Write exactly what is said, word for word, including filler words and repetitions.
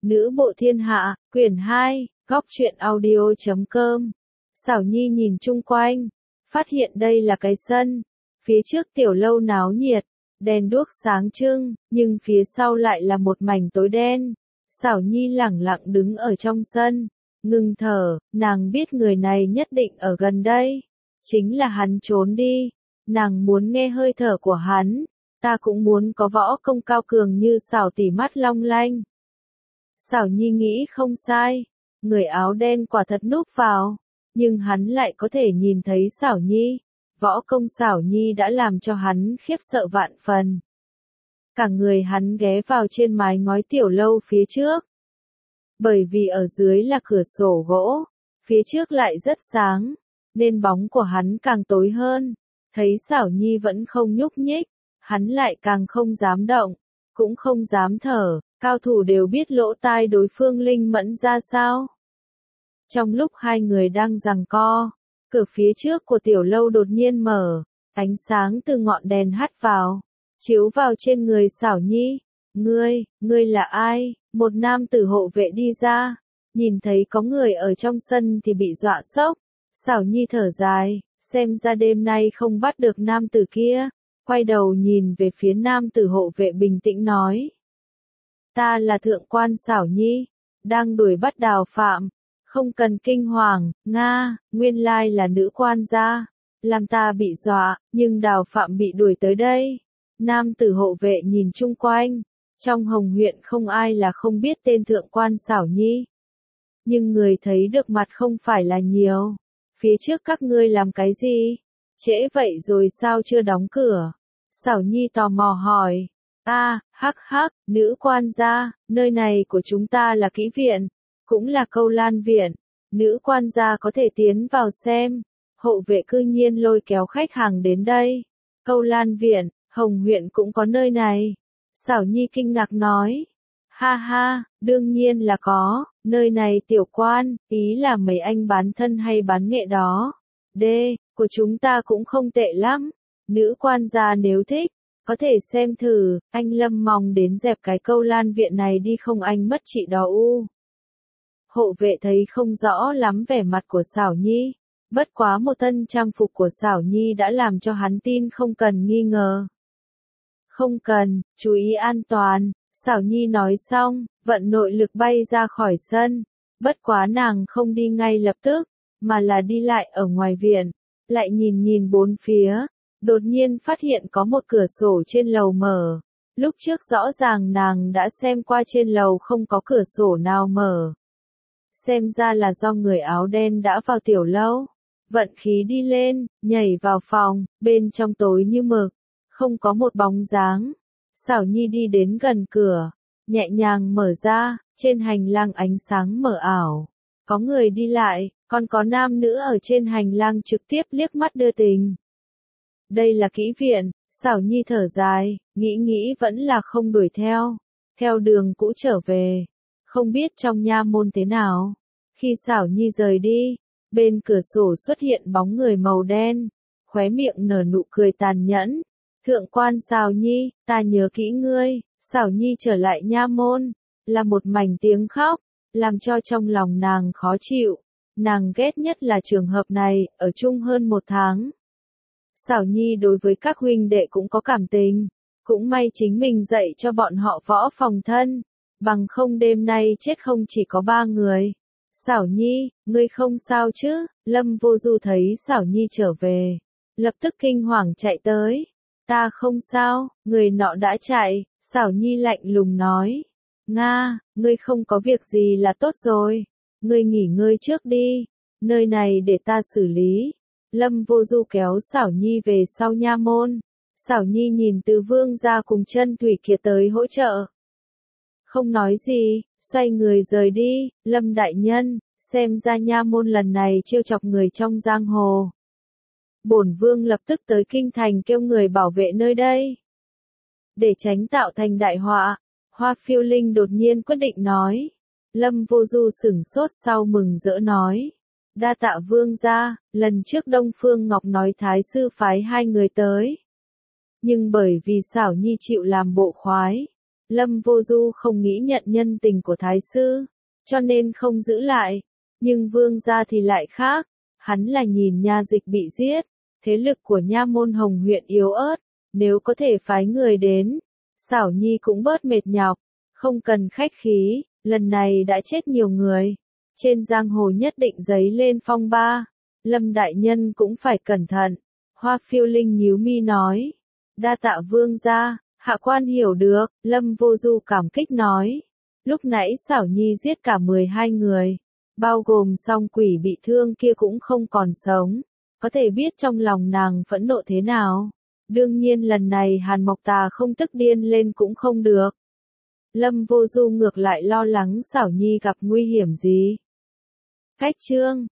Nữ bộ thiên hạ, quyển hai, góc truyện audio chấm com. Xảo Nhi nhìn chung quanh, phát hiện đây là cái sân, phía trước tiểu lâu náo nhiệt, đèn đuốc sáng trưng, nhưng phía sau lại là một mảnh tối đen. Xảo Nhi lẳng lặng đứng ở trong sân, ngừng thở, nàng biết người này nhất định ở gần đây, chính là hắn trốn đi, nàng muốn nghe hơi thở của hắn, ta cũng muốn có võ công cao cường như Xảo tỷ mắt long lanh. Xảo Nhi nghĩ không sai, người áo đen quả thật núp vào, nhưng hắn lại có thể nhìn thấy Xảo Nhi, võ công Xảo Nhi đã làm cho hắn khiếp sợ vạn phần. Cả người hắn ghé vào trên mái ngói tiểu lâu phía trước. Bởi vì ở dưới là cửa sổ gỗ, phía trước lại rất sáng, nên bóng của hắn càng tối hơn. Thấy Xảo Nhi vẫn không nhúc nhích, hắn lại càng không dám động, cũng không dám thở, cao thủ đều biết lỗ tai đối phương linh mẫn ra sao. Trong lúc hai người đang giằng co, cửa phía trước của tiểu lâu đột nhiên mở, ánh sáng từ ngọn đèn hắt vào, chiếu vào trên người Xảo Nhi. Ngươi, ngươi là ai? Một nam tử hộ vệ đi ra, nhìn thấy có người ở trong sân thì bị dọa sốc. Xảo Nhi thở dài, xem ra đêm nay không bắt được nam tử kia, quay đầu nhìn về phía nam tử hộ vệ bình tĩnh nói. Ta là thượng quan Xảo Nhi, đang đuổi bắt Đào Phạm, không cần kinh hoàng, Nga, nguyên lai là nữ quan gia, làm ta bị dọa, nhưng Đào Phạm bị đuổi tới đây. Nam tử hộ vệ nhìn chung quanh, trong Hồng huyện không ai là không biết tên thượng quan Xảo Nhi. Nhưng người thấy được mặt không phải là nhiều. Phía trước các ngươi làm cái gì? Trễ vậy rồi sao chưa đóng cửa? Xảo Nhi tò mò hỏi. A, hắc hắc, nữ quan gia, nơi này của chúng ta là kỹ viện, cũng là câu lan viện, nữ quan gia có thể tiến vào xem. Hộ vệ cư nhiên lôi kéo khách hàng đến đây. Câu lan viện, Hồng huyện cũng có nơi này. Xảo Nhi kinh ngạc nói. Ha ha, đương nhiên là có, nơi này tiểu quan, ý là mấy anh bán thân hay bán nghệ đó. D, của chúng ta cũng không tệ lắm. Nữ quan gia nếu thích, có thể xem thử, anh Lâm mong đến dẹp cái câu lan viện này đi không anh mất chị đó u. Hộ vệ thấy không rõ lắm vẻ mặt của Xảo Nhi, bất quá một thân trang phục của Xảo Nhi đã làm cho hắn tin không cần nghi ngờ. Không cần, chú ý an toàn, Xảo Nhi nói xong, vận nội lực bay ra khỏi sân, bất quá nàng không đi ngay lập tức, mà là đi lại ở ngoài viện, lại nhìn nhìn bốn phía, đột nhiên phát hiện có một cửa sổ trên lầu mở. Lúc trước rõ ràng nàng đã xem qua trên lầu không có cửa sổ nào mở. Xem ra là do người áo đen đã vào tiểu lâu, vận khí đi lên, nhảy vào phòng, bên trong tối như mực, không có một bóng dáng. Xảo Nhi đi đến gần cửa, nhẹ nhàng mở ra, trên hành lang ánh sáng mờ ảo. Có người đi lại, còn có nam nữ ở trên hành lang trực tiếp liếc mắt đưa tình. Đây là kỹ viện, Xảo Nhi thở dài, nghĩ nghĩ vẫn là không đuổi theo, theo đường cũ trở về, không biết trong nha môn thế nào. Khi Xảo Nhi rời đi, bên cửa sổ xuất hiện bóng người màu đen, khóe miệng nở nụ cười tàn nhẫn. Thượng quan Xảo Nhi, ta nhớ kỹ ngươi. Xảo Nhi trở lại nha môn, là một mảnh tiếng khóc, làm cho trong lòng nàng khó chịu. Nàng ghét nhất là trường hợp này, ở chung hơn một tháng. Xảo Nhi đối với các huynh đệ cũng có cảm tình, cũng may chính mình dạy cho bọn họ võ phòng thân, bằng không đêm nay chết không chỉ có ba người. Xảo Nhi, ngươi không sao chứ? Lâm Vô Du thấy Xảo Nhi trở về, lập tức kinh hoàng chạy tới. Ta không sao, người nọ đã chạy. Xảo Nhi lạnh lùng nói. Nga, ngươi không có việc gì là tốt rồi, ngươi nghỉ ngơi trước đi, nơi này để ta xử lý. Lâm Vô Du kéo Xảo Nhi về sau nha môn. Xảo Nhi nhìn Từ Vương gia cùng Chân Thủy Kiệt tới hỗ trợ, không nói gì, xoay người rời đi. Lâm đại nhân, xem ra nha môn lần này trêu chọc người trong giang hồ. Bổn vương lập tức tới kinh thành kêu người bảo vệ nơi đây, để tránh tạo thành đại họa. Hoa Phiêu Linh đột nhiên quyết định nói. Lâm Vô Du sửng sốt sau mừng rỡ nói. Đa tạ vương gia, lần trước Đông Phương Ngọc nói thái sư phái hai người tới. Nhưng bởi vì Xảo Nhi chịu làm bộ khoái, Lâm Vô Du không nghĩ nhận nhân tình của Thái sư, cho nên không giữ lại. Nhưng Vương gia thì lại khác, hắn là nhìn Nha Dịch bị giết, thế lực của Nha Môn Hồng huyện yếu ớt, nếu có thể phái người đến, Xảo Nhi cũng bớt mệt nhọc, không cần khách khí, lần này đã chết nhiều người, trên giang hồ nhất định giấy lên phong ba, Lâm đại nhân cũng phải cẩn thận. Hoa Phiêu Linh nhíu mi nói, đa tạ Vương gia, hạ quan hiểu được, Lâm Vô Du cảm kích nói, lúc nãy Xảo Nhi giết cả mười hai người, bao gồm song quỷ bị thương kia cũng không còn sống, có thể biết trong lòng nàng phẫn nộ thế nào. Đương nhiên lần này Hàn Mộc Tà không tức điên lên cũng không được. Lâm Vô Du ngược lại lo lắng Xảo Nhi gặp nguy hiểm gì. Khách chương